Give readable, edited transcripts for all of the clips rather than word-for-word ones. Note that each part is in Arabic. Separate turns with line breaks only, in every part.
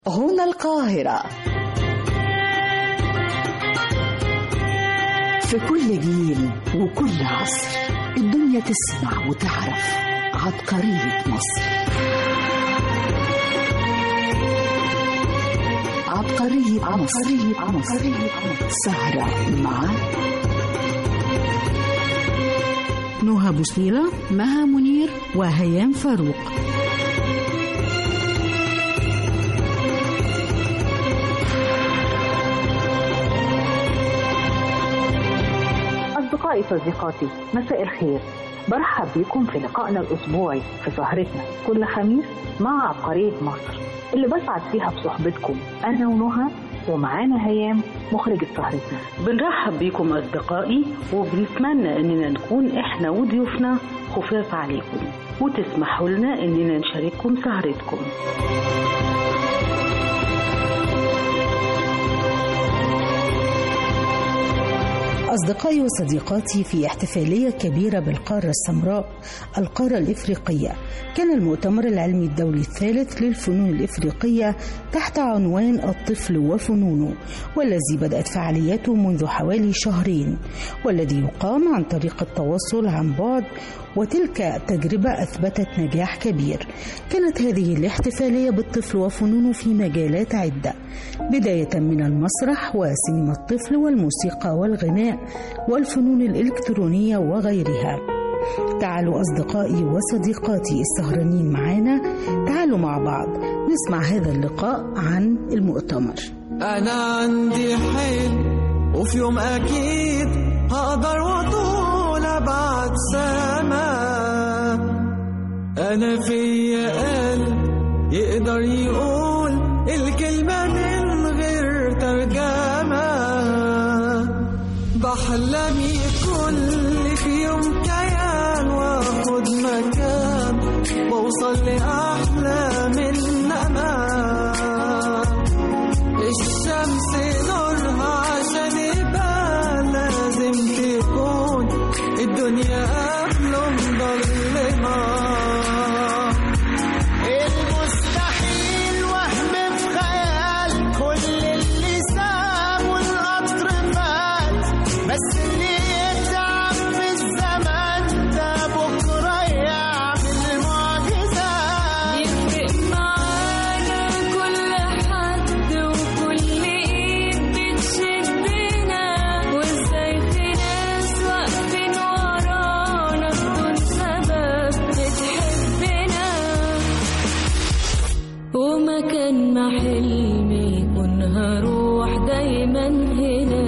هنا القاهرة. في كل جيل وكل عصر الدنيا تسمع وتعرف عبقرية مصر. عبقرية مصر. سهرة مع
نهى بوصيلة، مها منير، وهيام فاروق.
أصدقائي صديقاتي، مساء الخير. برحب بكم في لقائنا الأسبوعي في سهرتنا كل خميس مع عبقرية مصر، اللي بسعد فيها بصحبتكم أنا ونهى، ومعانا هيام مخرجة سهرتنا.
بنرحب بكم أصدقائي، وبنتمنى أننا نكون إحنا وضيوفنا خفاف عليكم، وتسمحوا لنا أننا نشارككم سهرتكم.
أصدقائي وصديقاتي، في احتفالية كبيرة بالقارة السمراء القارة الإفريقية، كان المؤتمر العلمي الدولي الثالث للفنون الإفريقية تحت عنوان الطفل وفنونه، والذي بدأت فعالياته منذ حوالي شهرين، والذي يقام عن طريق التواصل عن بعد، وتلك تجربة أثبتت نجاح كبير. كانت هذه الاحتفالية بالطفل وفنونه في مجالات عدة، بداية من المسرح وسينما الطفل والموسيقى والغناء والفنون الإلكترونية وغيرها. تعالوا أصدقائي وصديقاتي السهرانين معنا، تعالوا مع بعض نسمع هذا اللقاء عن المؤتمر.
أنا عندي حلم، وفي يوم أكيد هقدر وطول أبعد سما. أنا فيا قلب يقدر يقول الكلمة من غير ترجمة. بحلمي كل في يوم كيان واخد مكان، واوصل لأحلى من أمان. الشمس نورها عشان يبقى لازم تكون الدنيا قبله مظلمة. المستحيل وهم في خيال، كل اللي سابه القطر فات، بس اللي يتعب في الزمن ده بكرة يعمل معجزات.
يفرق معانا كل حد وكل ايد بتشدنا، وازاي في ناس واقفين ورانا بدون سبب بتحبنا. ومكان ما حلمي يكون هروح دايما هنا.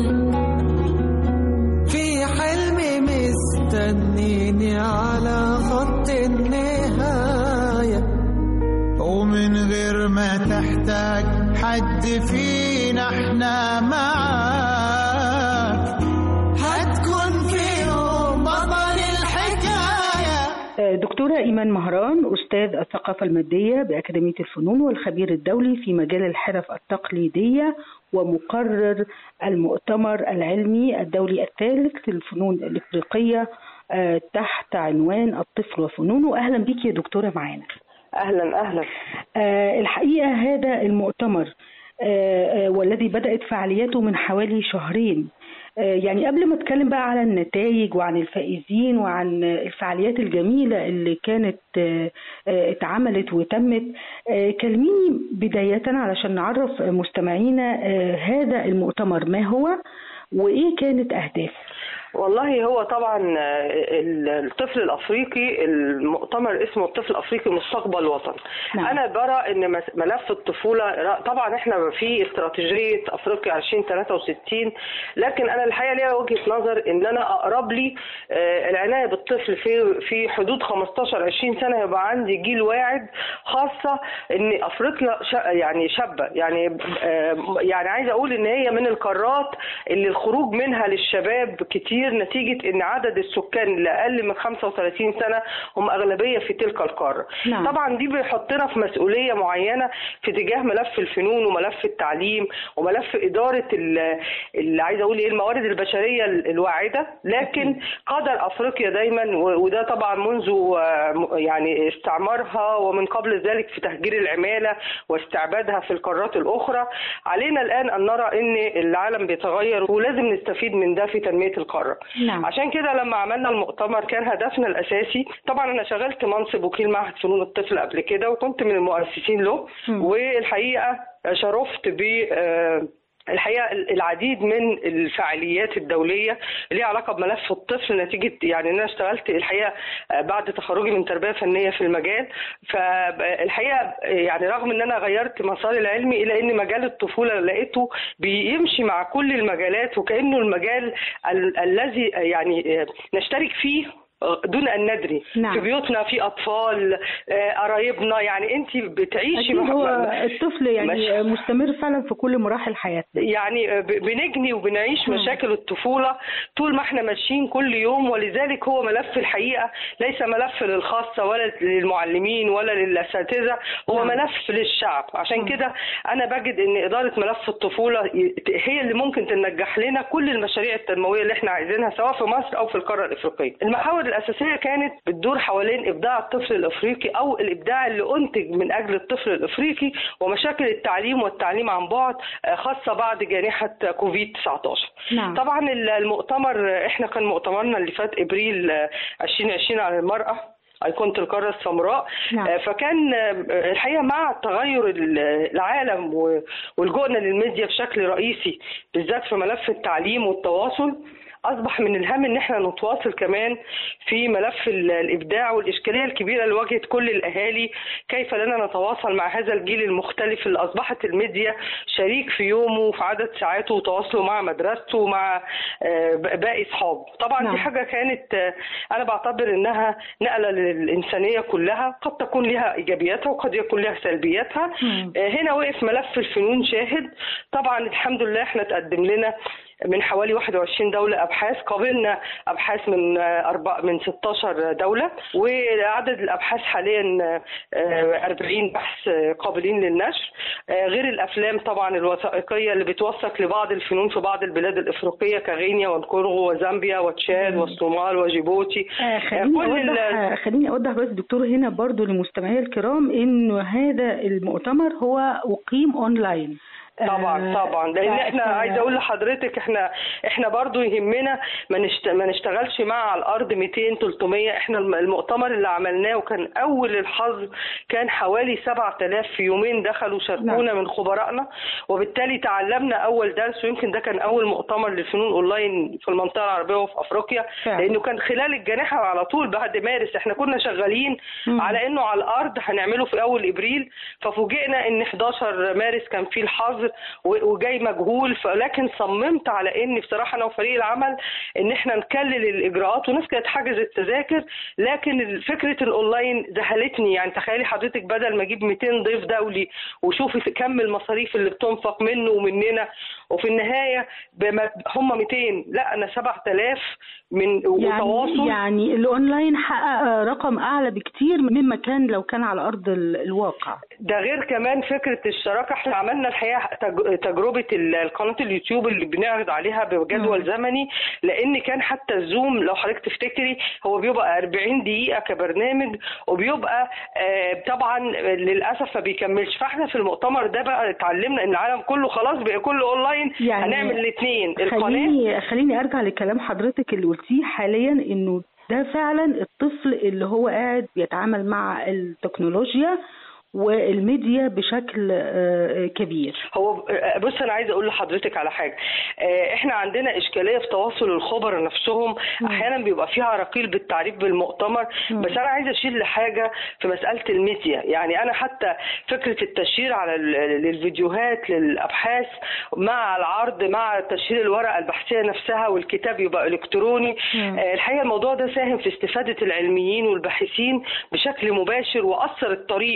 في حلمي مستنيني على خط النهاية، ومن غير ما تحتاج حد فينا احنا معاك. هتكون فيهم بطل الحكاية.
دكتورة إيمان مهران، أستاذ الثقافة المادية بأكاديمية الفنون والخبير الدولي في مجال الحرف التقليدية، ومقرر المؤتمر العلمي الدولي الثالث للفنون الإفريقية تحت عنوان الطفل وفنونه. أهلا بك يا دكتورة معانا.
أهلا.
الحقيقة هذا المؤتمر والذي بدأت فعالياته من حوالي شهرين، يعني قبل ما اتكلم بقى على النتائج وعن الفائزين وعن الفعاليات الجميلة اللي كانت اتعملت وتمت، كلميني بداية علشان نعرف مستمعينا هذا المؤتمر ما هو وإيه كانت أهدافه.
والله هو طبعا الطفل الافريقي، المؤتمر اسمه الطفل الافريقي مستقبل وطن. نعم. انا برى ان ملف الطفوله، طبعا احنا في استراتيجيه افريقيا 2063، لكن انا الحقيقه ليا وجهه نظر ان انا اقرب لي العنايه بالطفل في حدود 15-20 سنه، يبقى عندي جيل واعد، خاصه ان افريقيا يعني شابه، يعني عايزه اقول ان هي من القارات اللي الخروج منها للشباب كتير كبير نتيجة ان عدد السكان اللي اقل من 35 سنة هم اغلبية في تلك القارة.
نعم.
طبعا دي بيحطنا في مسؤولية معينة في اتجاه ملف الفنون وملف التعليم وملف إدارة اللي عايزة اقول ايه الموارد البشرية الواعدة. لكن قدر افريقيا دايما، وده طبعا منذ يعني استعمارها ومن قبل ذلك في تهجير العمالة واستعبادها في القارات الأخرى، علينا الآن أن نرى أن العالم بيتغير ولازم نستفيد من ده في تنمية القارة.
نعم.
عشان كده لما عملنا المؤتمر كان هدفنا الأساسي، طبعا أنا شغلت منصب وكيل معهد فنون الطفل قبل كده وكنت من المؤسسين له، والحقيقة شرفت ب الحقيقة العديد من الفعاليات الدولية اللي علاقة بملف الطفل، نتيجة يعني أنا اشتغلت الحقيقة بعد تخرجي من تربية فنية في المجال. فالحقيقة يعني رغم أن أنا غيرت مساري العلمي إلا أن مجال الطفولة لقيته بيمشي مع كل المجالات، وكأنه المجال الذي يعني نشترك فيه دون أن ندري.
نعم.
في بيوتنا في أطفال قرايبنا، يعني أنت بتعيشي
هو الطفل يعني مستمر فعلا في كل مراحل حياتنا،
يعني بنجني وبنعيش مشاكل الطفولة طول ما احنا ماشيين كل يوم. ولذلك هو ملف الحقيقة ليس ملف للخاصة ولا للمعلمين ولا للأساتذة، هو ملف للشعب. عشان كده أنا بجد أن إدارة ملف الطفولة هي اللي ممكن تنجح لنا كل المشاريع التنموية اللي احنا عايزينها سواء في مصر أو في القارة الإفريقية. المحاور الأساسية كانت بتدور حوالين إبداع الطفل الإفريقي أو الإبداع اللي أنتج من أجل الطفل الإفريقي ومشاكل التعليم والتعليم عن بعد خاصة بعد جائحة كوفيد-19.
نعم.
طبعا المؤتمر احنا كان مؤتمرنا اللي فات إبريل 2020 على المرأة أيقونة القارة السمراء.
نعم.
فكان الحقيقة مع تغير العالم والجوءنا للميديا بشكل رئيسي بالذات في ملف التعليم والتواصل، أصبح من الهام إن احنا نتواصل كمان في ملف الإبداع والإشكالية الكبيرة اللي واجهت كل الأهالي، كيف لنا نتواصل مع هذا الجيل المختلف اللي أصبحت الميديا شريك في يومه وفي عدد ساعاته وتواصله مع مدرسته ومع باقي أصحابه. طبعا
نعم.
دي حاجة كانت أنا بعتبر إنها نقلة للإنسانية كلها، قد تكون لها إيجابياتها وقد يكون لها سلبياتها. هنا وقف ملف الفنون شاهد. طبعا الحمد لله احنا تقدم لنا من حوالي 21 دولة أبحاث، قابلنا أبحاث من 16 دولة، وعدد الأبحاث حاليا 40 بحث قابلين للنشر، غير الأفلام طبعا الوثائقية اللي بتوثق لبعض الفنون في بعض البلاد الإفريقية كغينيا والكونغو وزامبيا وتشاد والصومال وجيبوتي.
خليني أوضح بس دكتور هنا برضو لمستمعي الكرام إنه هذا المؤتمر هو أقيم أونلاين.
طبعا لان احنا عايزه اقول لحضرتك احنا برضو يهمنا ما نشتغلش مع على الارض 200 300. احنا المؤتمر اللي عملناه وكان اول الحظ كان حوالي 7000 في يومين دخلوا شاركونا من خبرائنا، وبالتالي تعلمنا اول درس. ويمكن ده كان اول مؤتمر للفنون اونلاين في المنطقه العربيه وفي افريقيا، لانه كان خلال الجائحه على طول بعد مارس. احنا كنا شغالين على انه على الارض هنعمله في اول ابريل، ففوجئنا ان 11 مارس كان فيه الحظر وجاي مجهول. لكن صممت على ان بصراحه انا وفريق العمل ان احنا نكلل الاجراءات، وناس كانت حجزت تذاكر. لكن فكره الاونلاين ذهلتني. يعني تخيلي حضرتك بدل ما اجيب 200 ضيف دولي وشوفي كم المصاريف اللي بتنفق منه ومننا، وفي النهايه هم 200 لا انا 7000 من وتواصل.
يعني الاونلاين حقق رقم اعلى بكتير مما كان لو كان على ارض الواقع.
ده غير كمان فكره الشراكه. احنا عملنا الحقيقه تجربه القناه اليوتيوب اللي بنعرض عليها بجدول زمني، لان كان حتى الزوم لو حضرتك تفتكري هو بيبقى 40 دقيقه كبرنامج، وبيبقى طبعا للاسف ما بيكملش. فاحنا في المؤتمر ده بقى اتعلمنا ان العالم كله خلاص بقى كله اونلاين، يعني هنعمل الاثنين.
خليني ارجع لكلام حضرتك اللي قلتيه حاليا، انه ده فعلا الطفل اللي هو قاعد بيتعامل مع التكنولوجيا والميديا بشكل كبير.
هو بص انا عايزه اقول لحضرتك على حاجه. احنا عندنا اشكاليه في تواصل الخبراء نفسهم، احيانا بيبقى فيها عراقيل بالتعريف بالمؤتمر. بس انا عايزه اشير لحاجه في مساله الميديا. يعني انا حتى فكره التشهير على للفيديوهات للابحاث مع العرض مع تشهير الورقه البحثيه نفسها والكتاب يبقى الكتروني. الحقيقه الموضوع ده ساهم في استفاده العلميين والباحثين بشكل مباشر واثر الطريق. يعني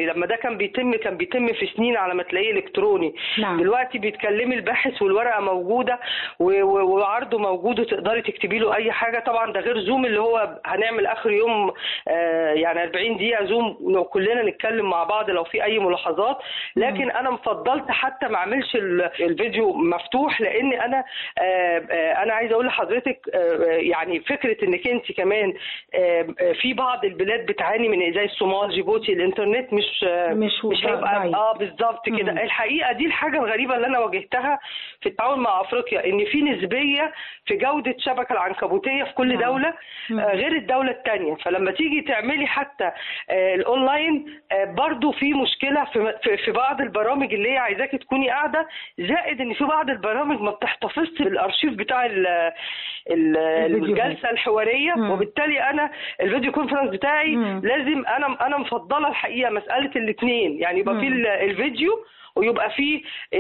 يعني لما ده كان بيتم في سنين على ما تلاقيه الكتروني.
نعم.
دلوقتي بيتكلمي الباحث والورقه موجوده وعرضه موجود وتقدري تكتبي له اي حاجه. طبعا ده غير زوم اللي هو هنعمل اخر يوم يعني 40 دقيقه زوم كلنا نتكلم مع بعض لو في اي ملاحظات. لكن انا مفضلت حتى ما اعملش الفيديو مفتوح، لان انا عايزه اقول لحضرتك يعني فكره انك انت كمان في بعض البلاد بتعاني من زي الصومال، جيبوتي، الانترنت مش هيبقى بالظبط كده. الحقيقه دي الحاجه الغريبه اللي انا واجهتها في التعاون مع افريقيا، ان في نسبيه في جوده الشبكه العنكبوتيه في كل دوله غير الدوله الثانيه. فلما تيجي تعملي حتى الاونلاين برضو في مشكله في بعض البرامج اللي هي عايزاكي تكوني قاعده، زائد ان في بعض البرامج ما بتحتفظش بالارشيف بتاع الجلسه الحواريه. وبالتالي انا الفيديو كونفرنس بتاعي لازم انا مفضله الحقيقه مساله الاثنين، يعني يبقى في الفيديو ويبقى فيه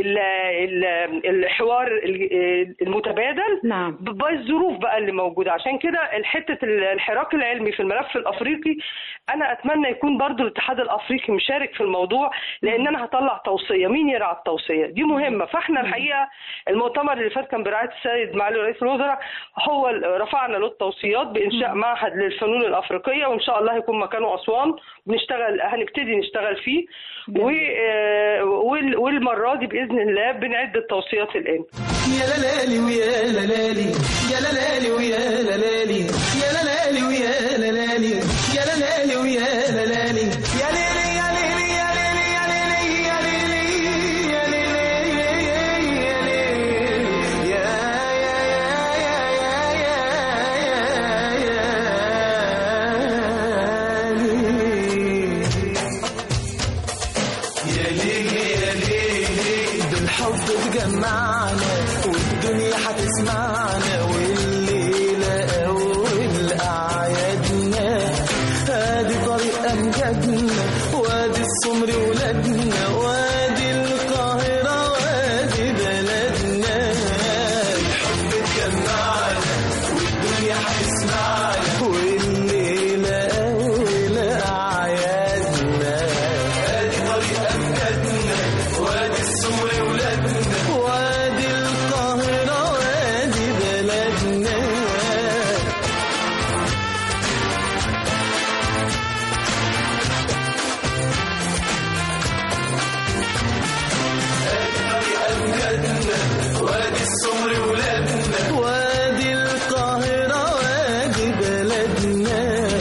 الحوار المتبادل.
نعم.
بالظروف بقى اللي موجوده. عشان كده حته الحراك العلمي في الملف الافريقي انا اتمنى يكون برضو الاتحاد الافريقي مشارك في الموضوع، لان انا هطلع توصيه، مين يرعى التوصيه دي مهمه. فاحنا الحقيقه المؤتمر اللي فات كان برعايه السيد معالي رئيس الوزراء، هو رفعنا له التوصيات بانشاء معهد للفنون الافريقيه، وان شاء الله هيكون مكانه اسوان. هنبتدي نشتغل فيه والمرة دي بإذن الله بنعد التوصيات الآن.
يا لالي ويا لالي يا لالي ويا لالي يا لالي ويا لالي يا لالي ويا لالي يا لالي يا لالي يا لالي يا لالي يا جمعنا والدنيا هتسمعنا، والليلة أول أعيادنا، هادي طريق أمجادنا، وادي السمر ولادنا، وادي القاهرة وادي بلدنا. الحب اتجمعنا والدنيا هتسمعنا، والليلة أول أعيادنا، هادي طريق أمجادنا، وادي السمر ولادنا، وادي القاهرة وادي بلدنا. وادي السمر ولادنا، وادي القاهرة وادي بلدنا.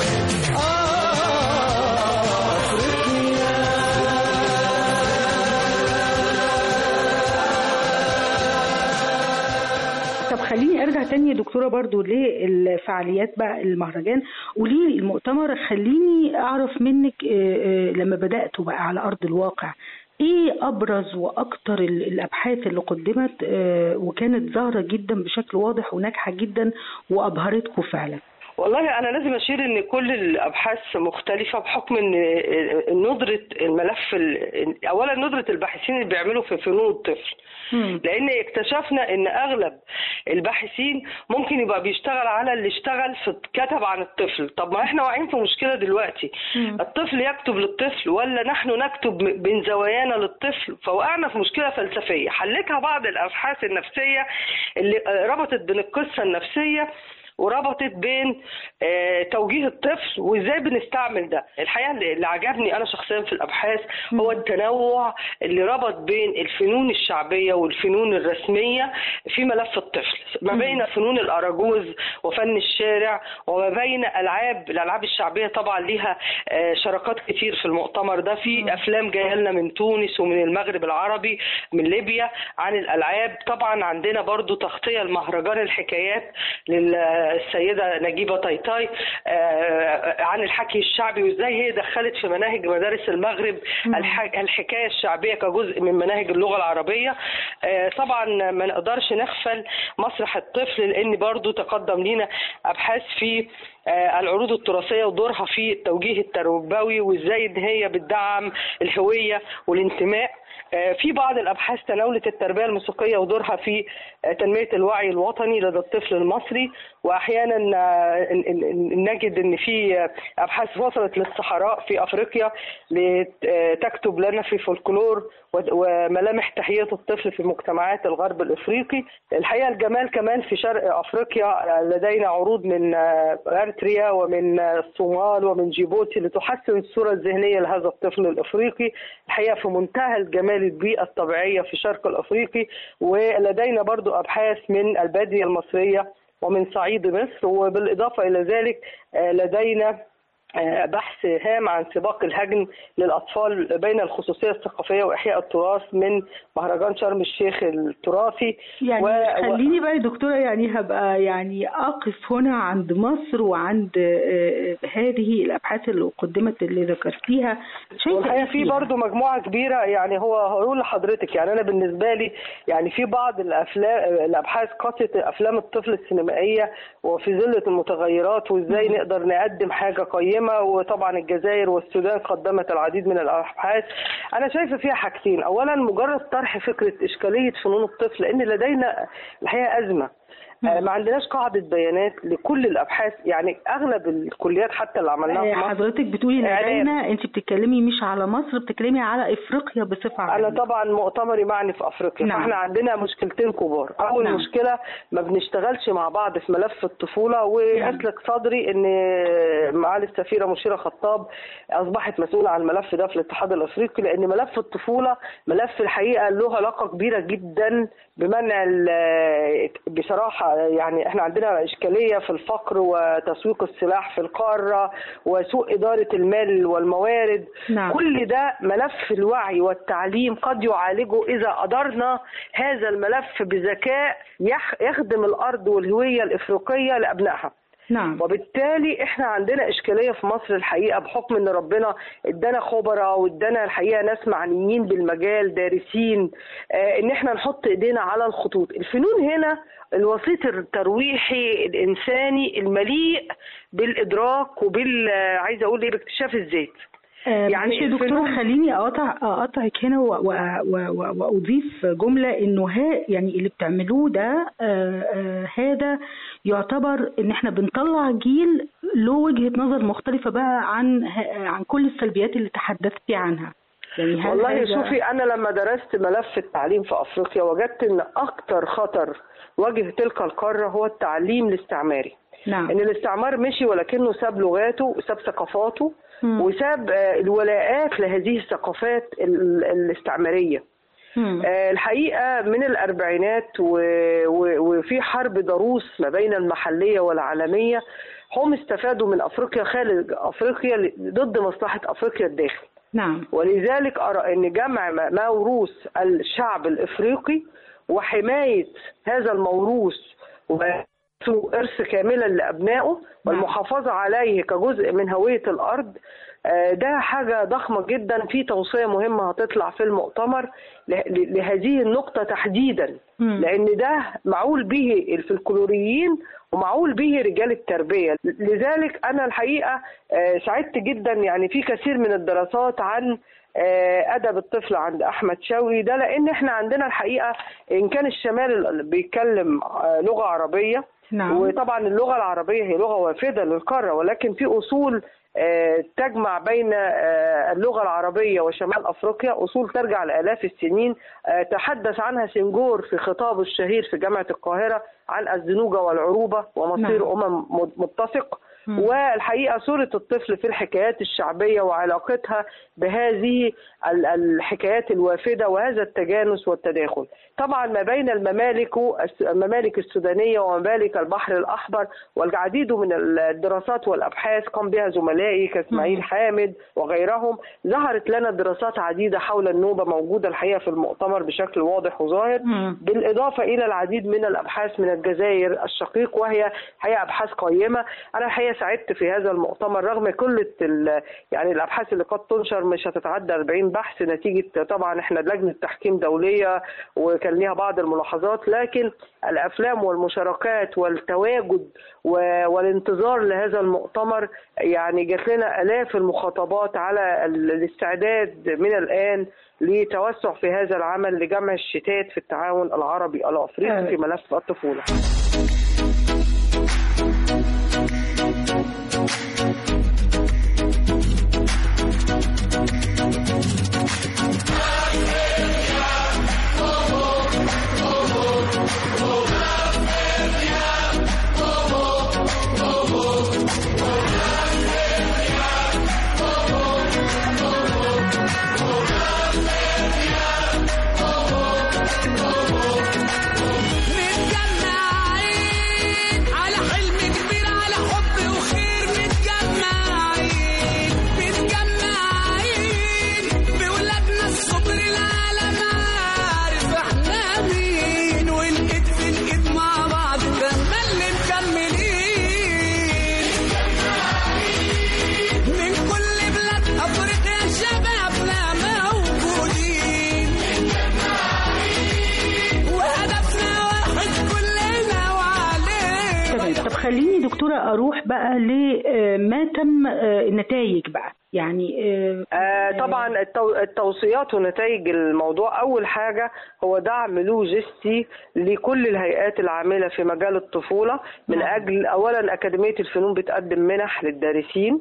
طب خليني ارجع تاني يا دكتوره برضو للفعاليات بقى المهرجان وليه المؤتمر. خليني اعرف منك لما بداتوا بقى على ارض الواقع ايه ابرز واكتر الابحاث اللي قدمت وكانت ظاهره جدا بشكل واضح وناجحه جدا وابهرتكم فعلا؟
والله أنا لازم أشير إن كل الأبحاث مختلفة بحكم إن ندرة الملف أولا ندرة الباحثين اللي بيعملوا في فنون الطفل، لأن اكتشفنا إن أغلب الباحثين ممكن يبقى بيشتغل على اللي اشتغل في كتب عن الطفل. طب ما إحنا واقعين في مشكلة دلوقتي، الطفل يكتب للطفل ولا نحن نكتب من زوايانا للطفل؟ فوقعنا في مشكلة فلسفية حلتها بعض الأبحاث النفسية اللي ربطت بين القصة النفسية وربطت بين توجيه الطفل وازاي بنستعمل ده. الحقيقه اللي عجبني انا شخصيا في الابحاث هو التنوع اللي ربط بين الفنون الشعبيه والفنون الرسميه في ملف الطفل، ما بين فنون الاراجوز وفن الشارع، وما بين الالعاب الشعبيه. طبعا ليها شراكات كتير في المؤتمر ده، في افلام جايه لنا من تونس ومن المغرب العربي من ليبيا عن الالعاب. طبعا عندنا برضو تغطيه لمهرجان الحكايات السيدة نجيبة طيطاي عن الحكي الشعبي وازاي هي دخلت في مناهج مدارس المغرب الحكاية الشعبية كجزء من مناهج اللغة العربية. طبعا ما نقدرش نغفل مسرح الطفل، لان برضو تقدم لنا ابحاث في العروض التراثية ودورها في التوجيه التربوي وازاي ان هي بتدعم الهوية والانتماء. في بعض الأبحاث تناولت التربية الموسيقية ودورها في تنمية الوعي الوطني لدى الطفل المصري، وأحيانا نجد أن في أبحاث وصلت للصحراء في أفريقيا لتكتب لنا في فولكلور وملامح تحية الطفل في مجتمعات الغرب الإفريقي. الحقيقة الجمال كمان في شرق أفريقيا لدينا عروض من أريتريا ومن الصومال ومن جيبوتي لتحسن الصورة الذهنية لهذا الطفل الإفريقي. الحقيقة في منتهى الجمال البيئة الطبيعية في شرق الأفريقي. ولدينا برضو أبحاث من البادية المصرية ومن صعيد مصر، وبالإضافة إلى ذلك لدينا بحث هام عن سباق الهجن للأطفال بين الخصوصية الثقافية وإحياء التراث من مهرجان شرم الشيخ التراثي.
يعني خليني بقى يا دكتورة، يعني هبقى يعني أقف هنا عند مصر وعند هذه الأبحاث اللي قدمت اللي ذكرتيها.
والحقيقة في برضو مجموعة كبيرة، يعني هقول لحضرتك يعني أنا بالنسبة لي يعني في بعض الأبحاث قصت أفلام الطفل السينمائية وفي ظل المتغيرات وإزاي نقدر نقدم حاجة قيمة، وطبعا الجزائر والسودان قدمت العديد من الأبحاث. أنا شايفة فيها حاجتين، أولا مجرد طرح فكرة إشكالية فنون الطفل، لأن لدينا الحقيقة أزمة، ما عندناش قاعدة بيانات لكل الأبحاث. يعني أغلب الكليات حتى اللي عملناها في مصر،
حضرتك بتقولي لدينا، أنت بتتكلمي مش على مصر، بتتكلمي على إفريقيا بصفة عامة.
أنا طبعا مؤتمري معني في أفريقيا. نعم. فإحنا عندنا مشكلتين كبار. أول نعم. مشكلة ما بنشتغلش مع بعض في ملف الطفولة، وأسلك صدري إن معالي السفيرة مشيرة خطاب أصبحت مسؤولة عن الملف ده في الاتحاد الأفريقي، لأن ملف الطفولة ملف الحقيقة له علاقة كبيرة جدا بمنع بصراحة. يعني احنا عندنا إشكالية في الفقر وتسويق السلاح في القارة وسوء إدارة المال والموارد. نعم. كل ده ملف الوعي والتعليم قد يعالجه إذا أدرنا هذا الملف بذكاء يخدم الأرض والهوية الإفريقية لأبنائها. نعم. وبالتالي احنا عندنا اشكاليه في مصر الحقيقه، بحكم ان ربنا ادانا خبراء وادانا الحقيقه ناس معنيين بالمجال دارسين، ان احنا نحط ايدينا على الخطوط. الفنون هنا الوسيط الترويحي الانساني المليء بالادراك عايزه اقول ايه، باكتشاف الذات.
يعني يا دكتور خليني اقطعك هنا واضيف جمله انه يعني اللي بتعملوه ده هذا يعتبر ان احنا بنطلع جيل له وجهه نظر مختلفه بقى عن كل السلبيات اللي تحدثتي عنها.
يعني والله شوفي، انا لما درست ملف التعليم في افريقيا وجدت ان اكتر خطر واجه تلك القاره هو التعليم الاستعماري. نعم. ان الاستعمار مشي ولكنه ساب لغاته وساب ثقافاته وساب الولاءات لهذه الثقافات الاستعمارية. الحقيقة من الأربعينات وفي حرب ضروس ما بين المحلية والعالمية، هم استفادوا من أفريقيا خارج أفريقيا ضد مصلحة أفريقيا الداخل. نعم. ولذلك أرى أن جمع موروث الشعب الإفريقي وحماية هذا الموروث إرث كاملا لأبنائه والمحافظة عليه كجزء من هوية الأرض، ده حاجة ضخمة جدا. في توصية مهمة هتطلع في المؤتمر لهذه النقطة تحديدا، لأن ده معول به الفلكلوريين ومعول به رجال التربية. لذلك أنا الحقيقة سعدت جدا، يعني في كثير من الدراسات عن أدب الطفل عند أحمد شوقي ده، لأن احنا عندنا الحقيقة إن كان الشمال بيتكلم لغة عربية. نعم. وطبعا اللغة العربية هي لغة وافدة للقارة، ولكن في أصول تجمع بين اللغة العربية وشمال أفريقيا، أصول ترجع لآلاف السنين. تحدث عنها سنجور في خطابه الشهير في جامعة القاهرة عن الزنوجة والعروبة ومصير أمم متفق. والحقيقة صورة الطفل في الحكايات الشعبية وعلاقتها بهذه الحكايات الوافدة وهذا التجانس والتداخل. طبعا ما بين الممالك السودانية وممالك البحر الأحمر، والعديد من الدراسات والأبحاث قام بها زملائي كاسماعيل حامد وغيرهم. ظهرت لنا دراسات عديدة حول النوبة موجودة الحقيقة في المؤتمر بشكل واضح وظاهر، بالإضافة إلى العديد من الأبحاث من الجزائر الشقيق، وهي حقيقة أبحاث قيمة. أنا الحقيقة ساعدت في هذا المؤتمر رغم كل يعني الابحاث اللي قد تنشر مش هتتعدى 40 بحث، نتيجه طبعا احنا لجنه تحكيم دوليه وكان ليها بعض الملاحظات، لكن الافلام والمشاركات والتواجد والانتظار لهذا المؤتمر يعني جات لنا الاف المخاطبات على الاستعداد من الان لتوسع في هذا العمل لجمع الشتات في التعاون العربي الافريقي في ملف الطفوله.
خليني دكتورة أروح بقى لما تم النتائج بقى يعني
طبعا التوصيات ونتائج الموضوع. أول حاجة هو دعم لوجستي لكل الهيئات العاملة في مجال الطفولة من أجل أولا أكاديمية الفنون بتقدم منح للدارسين.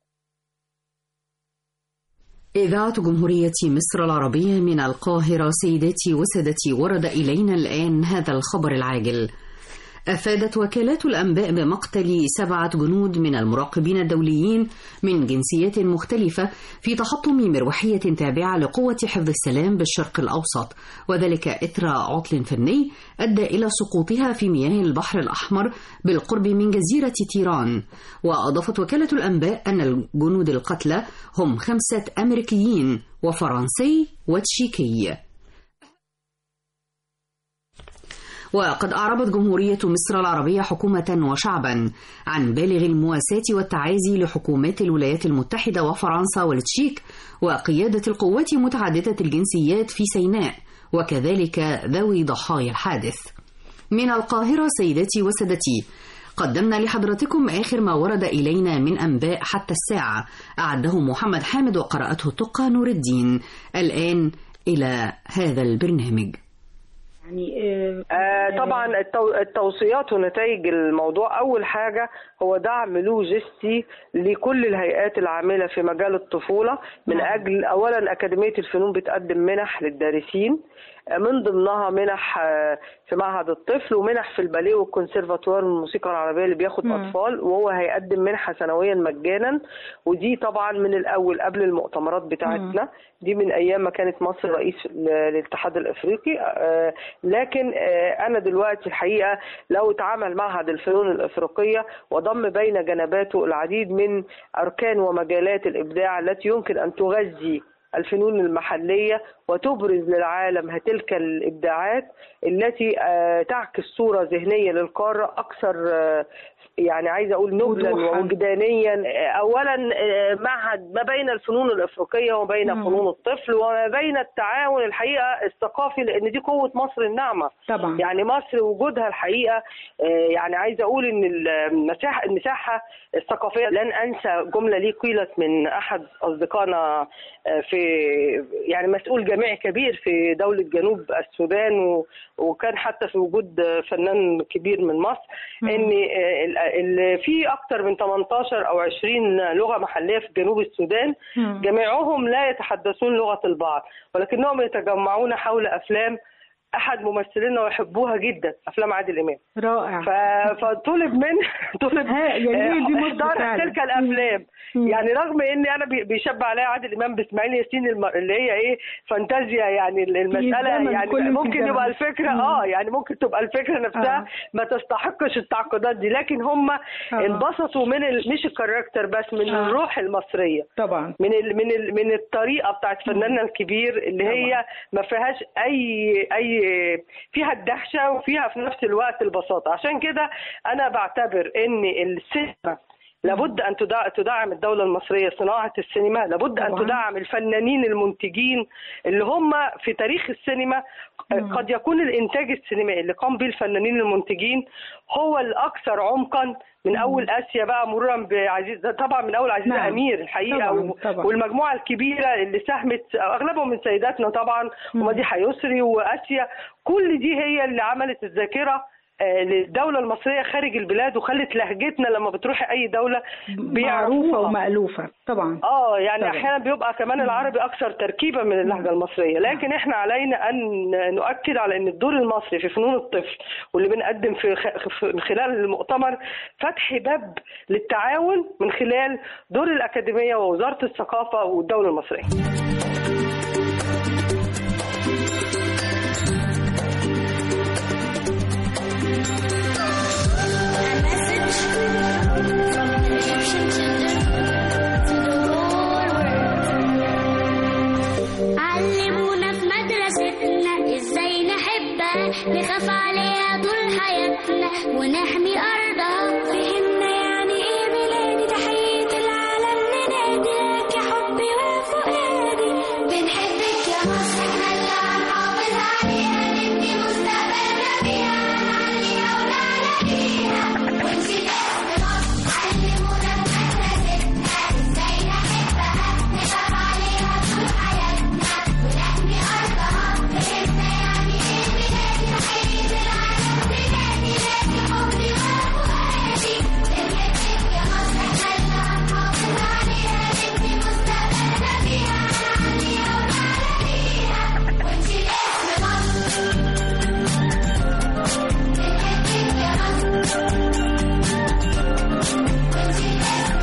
إذاعة جمهورية مصر العربية من القاهرة. سيداتي وسادتي، ورد إلينا الآن هذا الخبر العاجل. أفادت وكالات الأنباء بمقتل 7 جنود من المراقبين الدوليين من جنسيات مختلفة في تحطم مروحية تابعة لقوة حفظ السلام بالشرق الأوسط، وذلك إثر عطل فني أدى إلى سقوطها في مياه البحر الأحمر بالقرب من جزيرة تيران. وأضافت وكالة الأنباء أن الجنود القتلى هم 5 أمريكيين وفرنسي وتشيكي. وقد أعربت جمهورية مصر العربية حكومة وشعبا عن بالغ المواساة والتعازي لحكومات الولايات المتحدة وفرنسا والتشيك وقيادة القوات متعددة الجنسيات في سيناء، وكذلك ذوي ضحايا الحادث. من القاهرة سيداتي وسادتي، قدمنا لحضرتكم آخر ما ورد إلينا من أنباء حتى الساعة، أعده محمد حامد وقرأته التقى نور الدين. الآن إلى هذا البرنامج.
طبعا التوصيات ونتائج الموضوع. أول حاجة هو دعم لوجستي لكل الهيئات العاملة في مجال الطفولة من أجل أولا أكاديمية الفنون بتقدم منح للدارسين، من ضمنها منح في معهد الطفل ومنح في الباليه والكونسيرفاتوار من الموسيقى العربية اللي بياخد أطفال، وهو هيقدم منحة سنويا مجانا. ودي طبعا من الأول قبل المؤتمرات بتاعتنا دي من أيام ما كانت مصر رئيس للاتحاد الأفريقي. لكن أنا دلوقتي الحقيقة لو اتعمل معهد الفنون الأفريقية وضم بين جنباته العديد من أركان ومجالات الإبداع التي يمكن أن تغذي الفنون المحلية وتبرز للعالم تلك الإبداعات التي تعكس صورة ذهنية للقارة أكثر يعني عايزة أقول نبلا ووجدانيا. أولا معهد ما بين الفنون الأفريقية وبين فنون الطفل وما بين التعاون الحقيقة الثقافي، لأن دي قوة مصر الناعمة طبعا. يعني مصر وجودها الحقيقة يعني عايزة أقول إن المساحة الثقافية. لن أنسى جملة لي قيلت من أحد أصدقائنا في يعني مسؤول جامعي كبير في دولة جنوب السودان وكان حتى في وجود فنان كبير من مصر، ان في اكثر من 18 او 20 لغة محلية في جنوب السودان جميعهم لا يتحدثون لغة البعض، ولكنهم يتجمعون حول افلام احد ممثلينا ويحبوها جدا، افلام عادل امام. رائع. فطلب من احضار تلك الافلام. يعني رغم ان انا بيشبه عليا عادل امام باسماعيل ياسين اللي هي ايه فانتازيا، يعني المساله يعني ممكن يبقى الفكره يعني ممكن تبقى الفكره نفسها ما تستحقش التعقيدات دي، لكن هم انبسطوا من مش الكاركتر بس، من الروح المصريه طبعا، من الطريقه بتاعت فناننا الكبير اللي هي ما فيهاش اي فيها الدهشه وفيها في نفس الوقت البساطه. عشان كده انا بعتبر ان السينما لابد أن تدعم الدولة المصرية صناعة السينما، لابد أن تدعم الفنانين المنتجين اللي هم في تاريخ السينما. قد يكون الإنتاج السينمائي اللي قام به الفنانين المنتجين هو الأكثر عمقا من أول آسيا بقى مرورا بعزيز، طبعا من أول عزيزة أمير الحقيقة طبعا. والمجموعة الكبيرة اللي ساهمت أغلبهم من سيداتنا طبعا ومديحة يسري وآسيا، كل دي هي اللي عملت الذاكرة للدولة المصرية خارج البلاد، وخلت لهجتنا لما بتروحي أي دولة
معروفة ومألوفة طبعا.
يعني طبعا. أحيانا بيبقى كمان العربي أكثر تركيبا من اللهجة المصرية، لكن إحنا علينا أن نؤكد على أن الدور المصري في فنون الطفل واللي بنقدم من خلال المؤتمر فتح باب للتعاون من خلال دور الأكاديمية ووزارة الثقافة والدولة المصرية.
علمونا في مدرستنا ازاي نحبها، نخاف عليها طول حياتنا ونحمي ارضها. فهمنا يعني ايه بلادي، تحية العالم ننادي لك يا حبي وفؤادي. بنحبك يا مصر، احنا اللي هنحافظ عليها، نبني مستقبلنا فيها، نعليها ونعلى بيها ونشيل اسم مصر. علمونا في مدرستنا ازاي نحبها، نخاف عليها طول حياتنا ونحمي ارضها. فهمنا يعني ايه بلادي، تحية العالم ننادي لك يا حبي وفؤادي. بنحبك يا مصر، احنا اللي هنحافظ عليها، نبني مستقبلنا فيها، نعليها ونعلى بيها ونشيل اسم مصر. بنحبك يا مصر ونشيل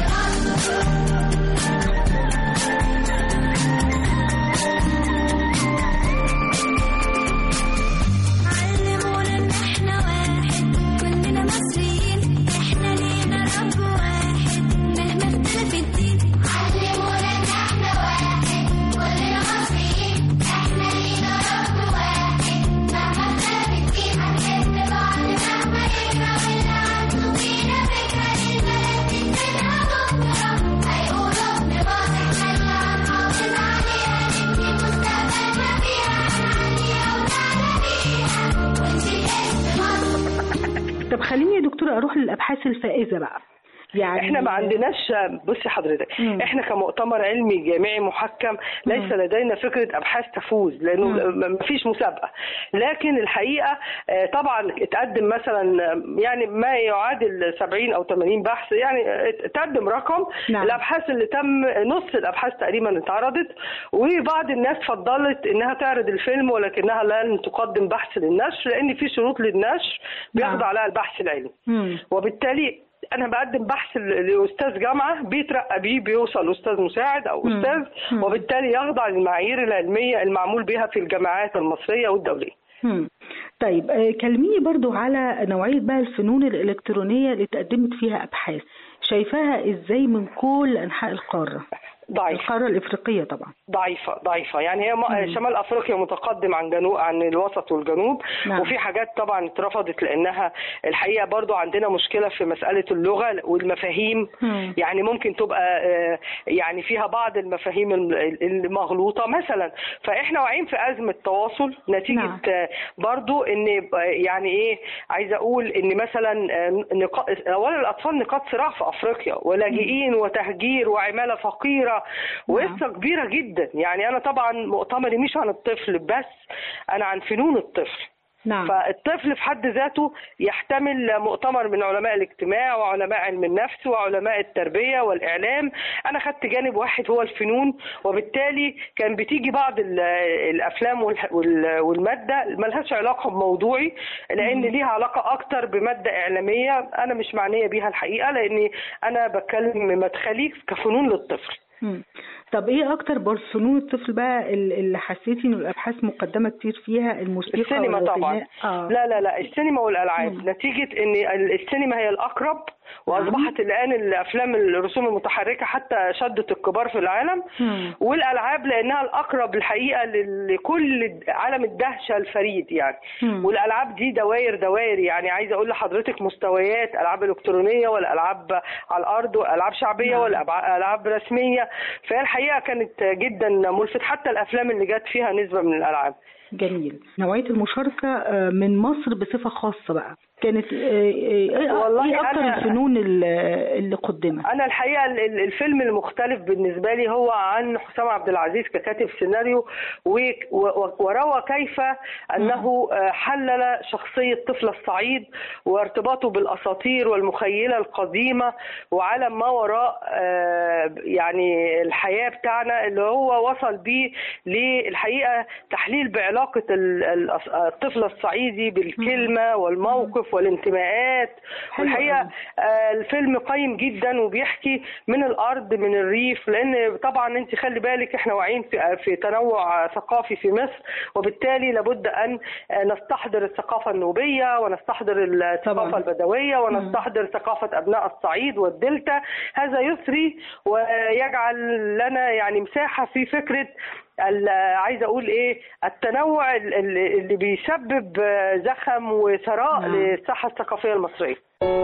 علمونا ان احنا واحد، كلنا مصريين، احنا لينا رب واحد مهما اختلف الدين. علمونا ان احنا واحد، كلنا مصريين، احنا لينا رب واحد مهما اختلف الدين. هنحب بعض مهما يجرى، واللي عنده فينا فكرة للبلد دي منها بكرة هيقولوا ابن مصر، احنا اللي هنحافظ عليها، نبني مستقبلنا فيها، نعليها ونعلى بيها ونشيل اسم مصر.
طب خليني يا دكتورة أروح للأبحاث الفائزة بقى.
يعني احنا ما عندناش، بصي حضرتك، احنا كمؤتمر علمي جامعي محكم ليس لدينا فكرة ابحاث تفوز، لانه ما فيش مسابقة. لكن الحقيقة طبعا اتقدم مثلا يعني ما يعادل 70 او 80 بحث، يعني تقدم رقم. الابحاث اللي تم نص الابحاث تقريبا اتعرضت، وبعض الناس فضلت انها تعرض الفيلم ولكنها لن تقدم بحث للنشر، لان في شروط للنشر بيخضع عليها البحث العلمي. وبالتالي أنا بقدم بحث لأستاذ جامعة بيترقى بيه بيوصل أستاذ مساعد أو أستاذ، وبالتالي يخضع للمعايير العلمية المعمول بها في الجامعات المصرية والدولية.
طيب كلميني برضو على نوعية بقى الفنون الإلكترونية اللي تقدمت فيها أبحاث، شايفاها إزاي من كل أنحاء القارة؟ ضعيفة. القارة الإفريقية طبعا
ضعيفة يعني هي شمال أفريقيا متقدم عن الوسط والجنوب. وفي حاجات طبعا اترفضت لأنها الحقيقة برضو عندنا مشكلة في مسألة اللغة والمفاهيم. يعني ممكن تبقى يعني فيها بعض المفاهيم المغلوطة مثلا، فإحنا واعيين في أزمة تواصل نتيجة برضو إن يعني إيه عايزة أقول إن مثلا أولا الأطفال نقاط صراع في أفريقيا، ولاجئين وتهجير وعمالة فقيرة وقصة كبيرة جدا. يعني أنا طبعا مؤتمري مش عن الطفل بس، أنا عن فنون الطفل. فالطفل في حد ذاته يحتمل مؤتمر من علماء الاجتماع وعلماء علم النفس وعلماء التربية والإعلام. أنا خدت جانب واحد هو الفنون، وبالتالي كان بتيجي بعض الأفلام والمادة ملهاش علاقة بموضوعي، لأن ليها علاقة أكتر بمادة إعلامية أنا مش معنية بيها الحقيقة، لأني أنا بتكلم مدخلي كفنون للطفل.
طب ايه اكتر برضه فنون الطفل بقى اللي حسيتي انه الابحاث مقدمه كتير فيها؟ الموسيقى
السينما طبعا. لا السينما والالعاب. نتيجه ان السينما هي الاقرب واصبحت الان الافلام الرسوم المتحركه حتى شدت الكبار في العالم، والالعاب لانها الاقرب الحقيقه لكل عالم الدهشه الفريد يعني. والالعاب دي دوائر يعني، عايزه اقول لحضرتك مستويات، العاب الكترونيه ولا العاب على الارض ولا العاب شعبيه ولا العاب رسميه. فهي الحقيقه كانت جدا ملفت، حتى الافلام اللي جت فيها نسبه من الالعاب.
جميل. نوعيه المشاركه من مصر بصفه خاصه بقى كانت
والله
ايه اكتر الفنون اللي قدمت؟
انا الحقيقه الفيلم المختلف بالنسبه لي هو عن حسام عبد العزيز ككاتب سيناريو، وروى كيف انه حلل شخصيه طفل الصعيد وارتباطه بالاساطير والمخيله القديمه وعالم ما وراء يعني الحياه بتاعنا، اللي هو وصل بيه للحقيقه تحليل بعلاقه الطفل الصعيدي بالكلمه والموقف والانتماءات. والحقيقه الفيلم قيم جدا وبيحكي من الارض من الريف، لان طبعا انت خلي بالك احنا واعيين في تنوع ثقافي في مصر، وبالتالي لابد ان نستحضر الثقافه النوبيه ونستحضر الثقافه البدويه ونستحضر ثقافه ابناء الصعيد والدلتا. هذا يثري ويجعل لنا يعني مساحه في فكره عايزه اقول ايه التنوع اللي بيسبب زخم وثراء للساحه الثقافيه المصريه.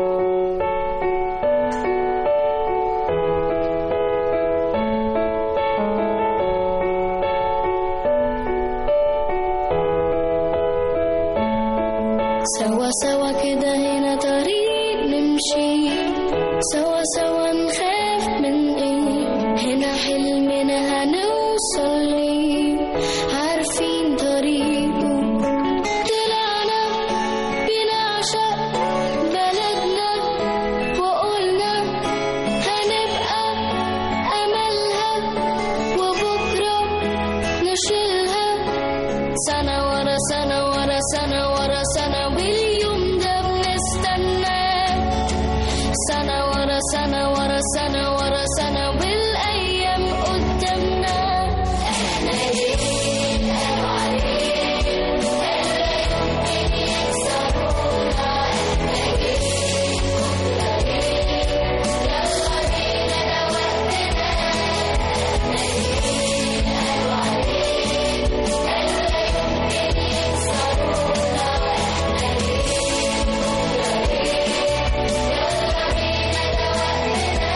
سوا سوا كده هنا طريق نمشي، سوا سوا نخاف من ايه، هنا حلمنا هنوصل ليه، عارفين طريقه، طلعنا بنعشق بلدنا وقلنا هنبقى أملها وبكرة نشيلها، سنة ورا سنة ورا سنة ورا سنة واليوم ده بنستناه، سنة ورا سنة ورا سنة ورا سنة والأيام قدامنا. احنا جايين قالوا عليك لا يمكن يكسرونا، احنا جايين بكرة ليك يلا بينا ده وقتنا، احنا جايين قالوا عليك لا يمكن يكسرونا، احنا جايين بكرة ليك يلا بينا ده وقتنا.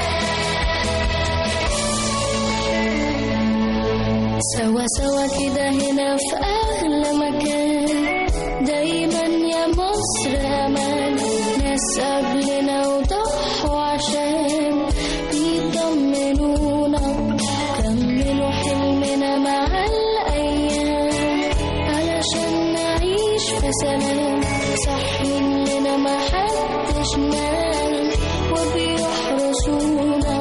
سوا سوا كده هنا في أغلى مكان، دايما يا مصر أمان، ناس قبلنا وضحوا عشان بيطمنونا، كملوا حلمنا مع الأيام علشان نعيش في سلام، صحين لنا ما حدش نام وبيحرسونا،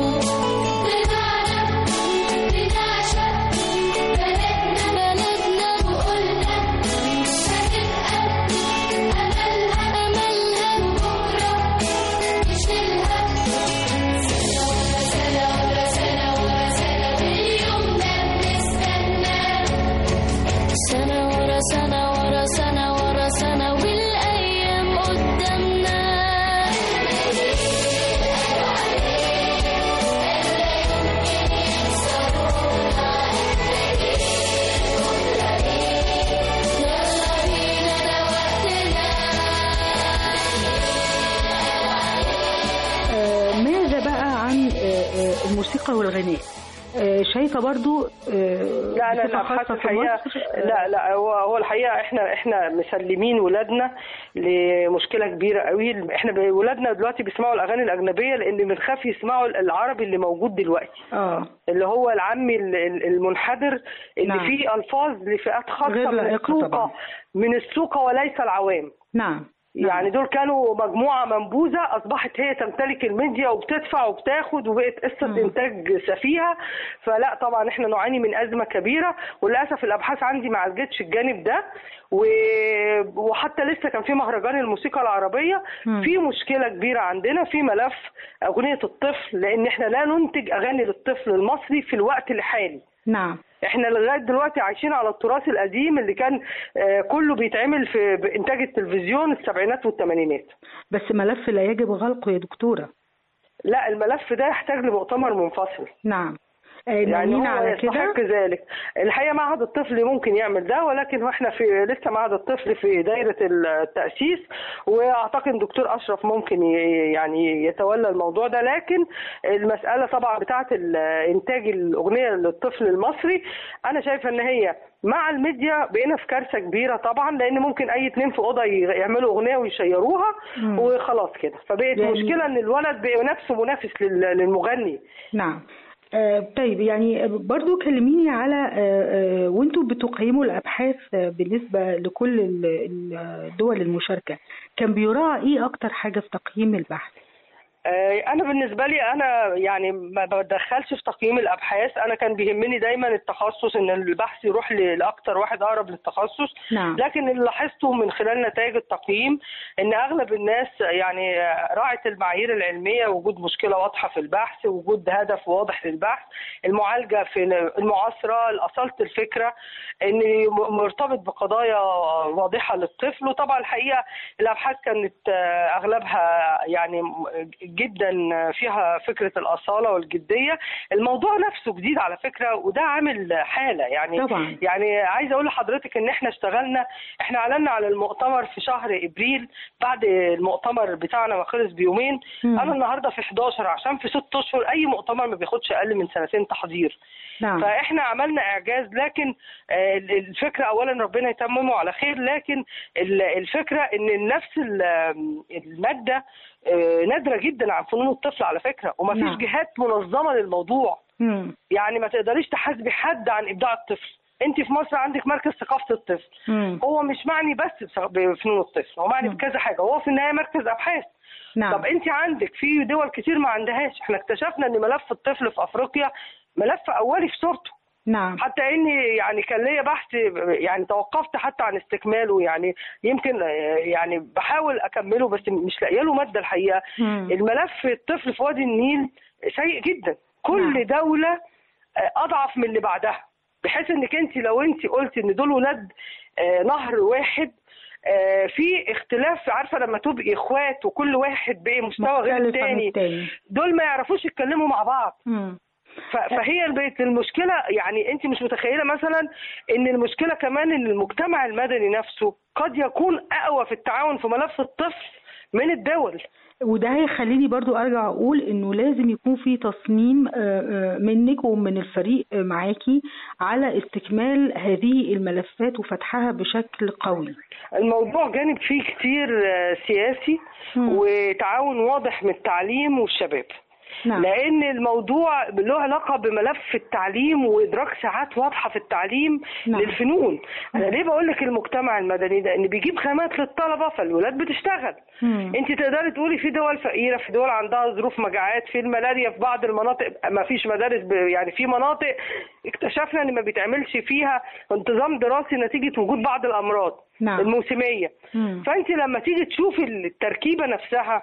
سنة ورا سنة ورا سنة والأيام قدامنا.
ماذا بقى عن الموسيقى والغناء؟ شايفه برضو
لا انا الابحاث الحقيقه لا هو الحقيقه احنا مسلمين ولادنا لمشكله كبيره قوي. احنا ولادنا دلوقتي بيسمعوا الاغاني الاجنبيه لان بنخاف يسمعوا العربي اللي موجود دلوقتي اللي هو العامي المنحدر اللي فيه الفاظ لفئات خاصه من السوق وليس العوام.
نعم.
يعني دول كانوا مجموعة منبوذة أصبحت هي تمتلك الميديا وبتدفع وبتاخد وبقت قصة إنتاج سفيهة. فلا طبعا احنا نعاني من أزمة كبيرة وللأسف الأبحاث عندي ما عالجتش الجانب ده وحتى لسه كان في مهرجان الموسيقى العربية في مشكلة كبيرة عندنا في ملف أغنية الطفل لأن احنا لا ننتج أغاني للطفل المصري في الوقت الحالي.
نعم.
احنا لغايه دلوقتي عايشين على التراث القديم اللي كان كله بيتعمل في انتاج التلفزيون السبعينات والثمانينات.
بس ملف لا يجب غلقه يا دكتورة.
لا، الملف ده يحتاج لمؤتمر منفصل.
نعم.
يعني هو
على
يستحق ذلك. الحقيقه معهد الطفل ممكن يعمل ده، ولكن احنا في لسه معهد الطفل في دايره التاسيس، واعتقد دكتور اشرف ممكن يعني يتولى الموضوع ده. لكن المساله طبعا بتاعه انتاج الاغنيه للطفل المصري انا شايفه ان هي مع الميديا بقينا في كارثه كبيره طبعا، لان ممكن اي اتنين في اوضه يعملوا اغنيه ويشيروها وخلاص كده، فبقت يعني مشكله ان الولد بقى نفسه منافس للمغني.
نعم. طيب يعني برضو كلميني على وانتوا بتقيموا الابحاث بالنسبه لكل الدول المشاركه، كان بيراعى ايه اكتر حاجه في تقييم البحث؟
انا بالنسبه لي انا يعني ما بدخلش في تقييم الابحاث، انا كان بيهمني دايما التخصص، ان البحث يروح لاكتر واحد اقرب للتخصص.
نعم.
لكن اللي لاحظته من خلال نتائج التقييم ان اغلب الناس يعني راعت المعايير العلميه، وجود مشكله واضحه في البحث، وجود هدف واضح للبحث، المعالجه في المعاصره، اصاله الفكره، ان مرتبط بقضايا واضحه للطفل. وطبعا الحقيقه الابحاث كانت اغلبها يعني جدا فيها فكره الاصاله والجديه. الموضوع نفسه جديد على فكره، وده عامل حاله يعني
طبعا.
يعني عايزه اقول لحضرتك ان احنا احنا اعلنا على المؤتمر في شهر ابريل بعد المؤتمر بتاعنا ما خلص بيومين. انا النهارده في 11، عشان في 6 اشهر اي مؤتمر ما بياخدش اقل من 2 تحضير.
نعم.
فاحنا عملنا اعجاز، لكن الفكره اولا ربنا يتممه على خير، لكن الفكره ان نفس الماده نادره جدا عن فنون الطفل على فكره، وما فيش جهات منظمه للموضوع. يعني ما تقدريش تحاسبي حد عن ابداع الطفل. انت في مصر عندك مركز ثقافه الطفل، هو مش معني بس بفنون الطفل، هو معني بكذا حاجه، هو في النهايه مركز ابحاث.
نعم.
طب انت عندك في دول كتير ما عندهاش. احنا اكتشفنا ان ملف الطفل في افريقيا ملف اولي في صورته.
نعم.
حتى اني يعني كان ليا بحث يعني توقفت حتى عن استكماله، يعني يمكن يعني بحاول اكمله بس مش لاقيه له ماده الحقيقه. الملف الطفل في وادي النيل سيء جدا. كل دوله اضعف من اللي بعدها، بحيث انك انت لو انت قلت ان دول ولاد نهر واحد في اختلاف، عارفه لما تبقي اخوات وكل واحد بقى مستوى غير الثاني، دول ما يعرفوش يتكلموا مع بعض. فهي بقت المشكله. يعني انت مش متخيله مثلا ان المشكله كمان ان المجتمع المدني نفسه قد يكون اقوى في التعاون في ملف الطفل من الدول.
وده هيخليني برضو ارجع اقول انه لازم يكون في تصميم منك ومن الفريق معاكي على استكمال هذه الملفات وفتحها بشكل قوي.
الموضوع جانب فيه كتير سياسي وتعاون واضح من التعليم والشباب.
نعم.
لان الموضوع له علاقه بملف التعليم وادراك ساعات واضحه في التعليم. نعم. للفنون. انا ليه بقول لك المجتمع المدني ده؟ ان بيجيب خامات للطلبه فالولاد بتشتغل. انت تقدري تقولي في دول فقيره، في دول عندها ظروف مجاعات، في الملاريا في بعض المناطق ما فيش مدارس، يعني في مناطق اكتشفنا ان ما بيتعملش فيها انتظام دراسي نتيجه وجود بعض الامراض.
نعم.
الموسميه. فانت لما تيجي تشوفي التركيبه نفسها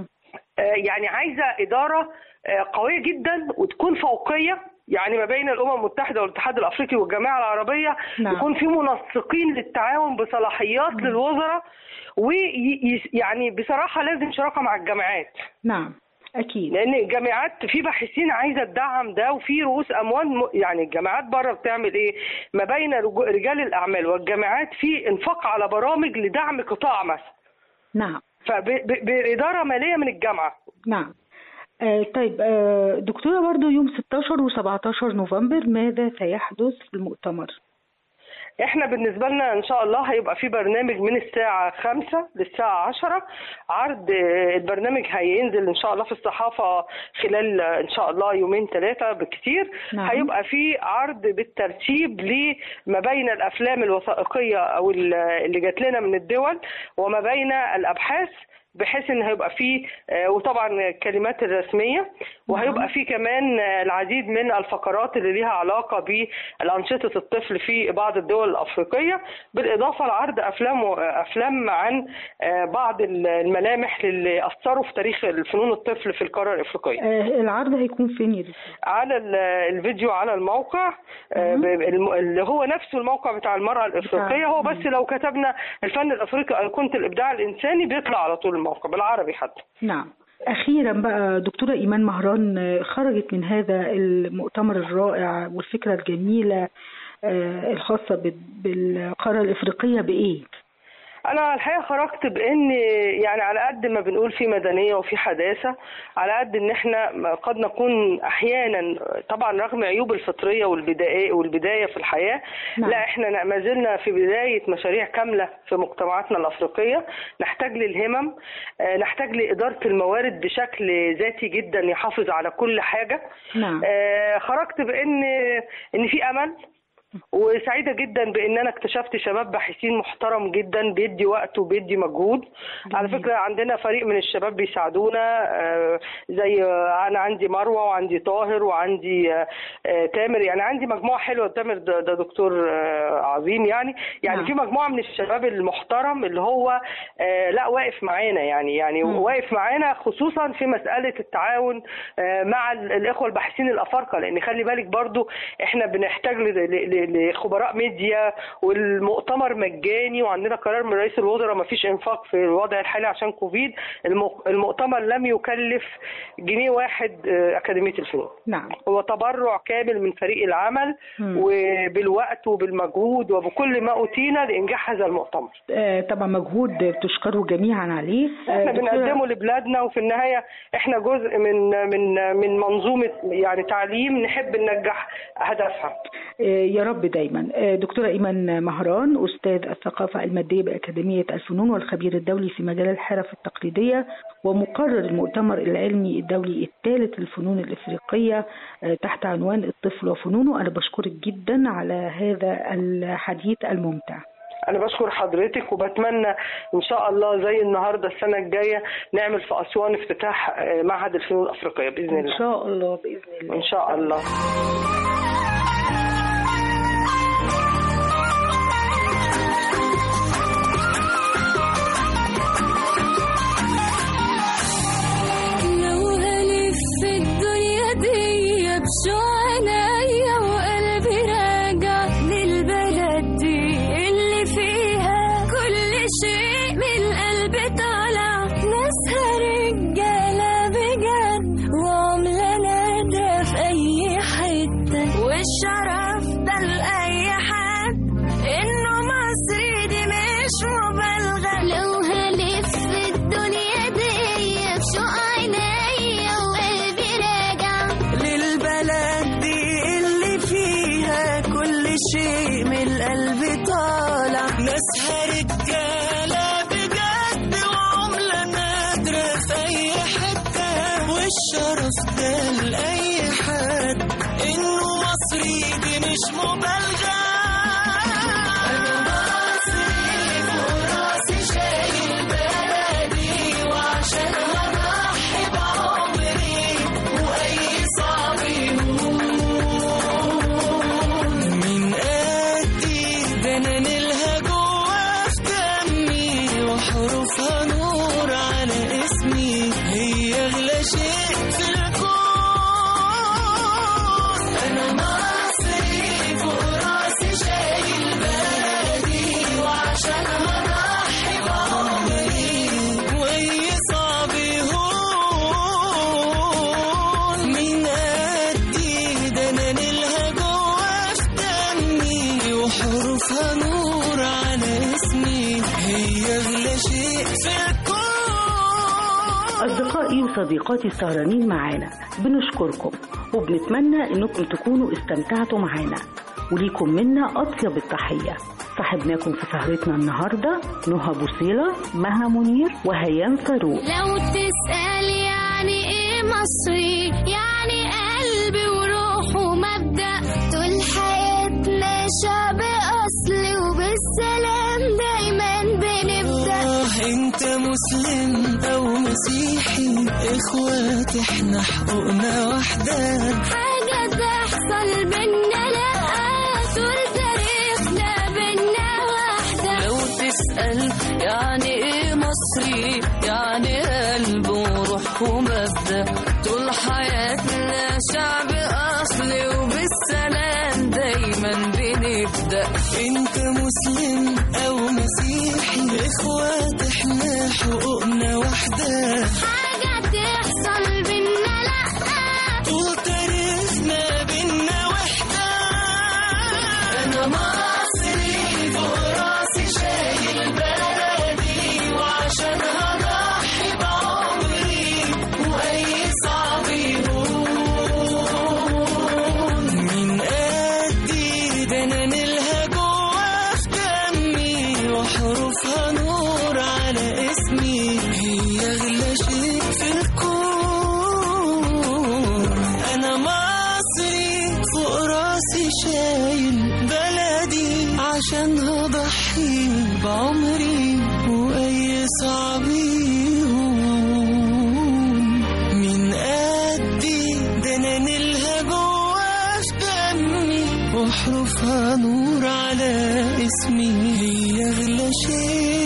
يعني عايزه اداره قويه جدا وتكون فوقيه، يعني ما بين الامم المتحده والاتحاد الافريقي والجامعه العربيه. نعم. يكون في منسقين للتعاون بصلاحيات للوزراء، ويعني بصراحه لازم شراكه مع الجامعات.
نعم اكيد،
لان الجامعات في باحثين عايزه تدعم ده، وفي رؤوس اموال. يعني الجامعات بره بتعمل ايه ما بين رجال الاعمال والجامعات في انفاق على برامج لدعم قطاع مثلا.
نعم.
فبإدارة مالية من الجامعة.
نعم. طيب دكتورة، برضو يوم 16 و17 نوفمبر ماذا سيحدث في المؤتمر؟
احنا بالنسبة لنا ان شاء الله هيبقى في برنامج من الساعة 5 للساعة 10. عرض البرنامج هينزل ان شاء الله في الصحافة خلال ان شاء الله 2-3 بالكثير.
نعم.
هيبقى في عرض بالترتيب لما بين الافلام الوثائقية او اللي جات لنا من الدول وما بين الابحاث بحيث ان هيبقى فيه وطبعا الكلمات الرسميه، وهيبقى فيه كمان العديد من الفقرات اللي ليها علاقه بانشطه الطفل في بعض الدول الافريقيه، بالاضافه لعرض افلام عن بعض الملامح اللي اثروا في تاريخ الفنون الطفل في القاره الافريقيه.
العرض هيكون فين يا دكتور؟
على الفيديو على الموقع اللي هو نفسه الموقع بتاع المرأة الإفريقية، هو بس لو كتبنا الفن الأفريقي أيقونة الإبداع الإنساني بيطلع على طول الموقع بالعربي حتى.
نعم. أخيرا بقى دكتورة إيمان مهران، خرجت من هذا المؤتمر الرائع والفكرة الجميلة الخاصة بالقارة الإفريقية بإيه؟
أنا الحقيقة خرجت بإن يعني على قد ما بنقول في مدنية وفي حداثة، على قد إن إحنا قد نكون أحيانا طبعا رغم عيوب الفطرية والبداية في الحياة، لا إحنا ما زلنا في بداية مشاريع كاملة في مجتمعاتنا الأفريقية. نحتاج للهمم، نحتاج لإدارة الموارد بشكل ذاتي جدا يحافظ على كل حاجة. خرجت بإن في أمل، وسعيدة جدا بان انا اكتشفت شباب باحثين محترم جدا بيدي وقت وبيدي مجهود. على فكرة عندنا فريق من الشباب بيساعدونا، زي انا عندي مروة وعندي طاهر وعندي تامر، يعني عندي مجموعة حلوة. تامر ده دكتور عظيم يعني في مجموعة من الشباب المحترم اللي هو لا واقف معانا يعني واقف معانا، خصوصا في مسألة التعاون مع الإخوة الباحثين الأفارقة، لأن خلي بالك برضو احنا بنحتاج لخبراء ميديا، والمؤتمر مجاني، وعندنا قرار من رئيس الوزراء ما فيش انفاق في الوضع الحالي عشان كوفيد. المؤتمر لم يكلف جنيه واحد أكاديمية الفنون.
نعم.
هو تبرع كامل من فريق العمل وبالوقت وبالمجهود وبكل ما أوتينا لإنجاح هذا المؤتمر.
طبعا مجهود تشكروا جميعا عليه.
احنا بنقدمه لبلادنا، وفي النهاية احنا جزء من منظومة يعني تعليم نحب ننجح هدفها.
يا رب دايما. دكتورة إيمان مهران، أستاذ الثقافة المادية بأكاديمية الفنون والخبير الدولي في مجال الحرف التقليدية ومقرر المؤتمر العلمي الدولي الثالث للفنون الإفريقية تحت عنوان الطفل وفنونه، أنا بشكرك جدا على هذا الحديث الممتع.
أنا بشكر حضرتك، وبتمنى إن شاء الله زي النهاردة السنة الجاية نعمل في أسوان افتتاح معهد الفنون الأفريقية بإذن الله.
إن شاء الله بإذن الله.
إن شاء الله.
أصدقائي وصديقاتي السهرانين معانا، بنشكركم وبنتمنى إنكم تكونوا استمتعتوا معانا، وليكم منا أطيب التحية. صاحبناكم في سهرتنا النهاردة نهى بوصيلة، مها منير، وهيام فاروق.
لو تسأل يعني إيه مصري، يعني قلبي وروح ومبدأ، طول حياتنا شعب أصلي وبالسلام دايما بنبدأ.
انت مسلم او مسيحي، اخوات احنا حقوقنا واحدة.
حاجة تحصل بينا لا طول تاريخنا بينا واحدة.
لو تسأل يعني ايه مصري، يعني قلب وروح ومبدأ. طول حياتنا شعب أصلي وبالسلام دايما بنبدأ.
انت مسلم او مسيحي، اخوات احنا حقوقنا واحدة.
حاجة تحصل بينا لا
طول تاريخنا بينا وحدة. انا مصري فوق راسي شايل بلدي، وعشان هضحي بعمري واي صعب يهون. من قدي ده انا نلها جوا في دمي، وحروفها نور على اسمي، هي اغلى شيء في الكون. انا مصري فوق راسي شايل بلدي، عشان هضحي بعمري واي صعب يهون. من قدي ده انا نلها جوا في دمي، وحروفها نور على اسمي، هي اغلى شيء